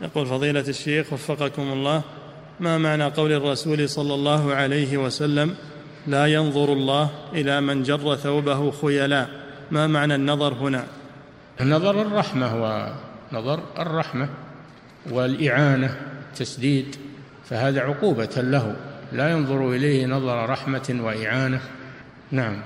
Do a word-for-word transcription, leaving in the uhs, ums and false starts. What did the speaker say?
يقول فضيلة الشيخ وفقكم الله، ما معنى قول الرسول صلى الله عليه وسلم لا ينظر الله إلى من جر ثوبه خيلاء؟ ما معنى النظر هنا؟ النظر الرحمة، ونظر الرحمة والإعانة تسديد، فهذا عقوبة له، لا ينظر إليه نظر رحمة وإعانة. نعم.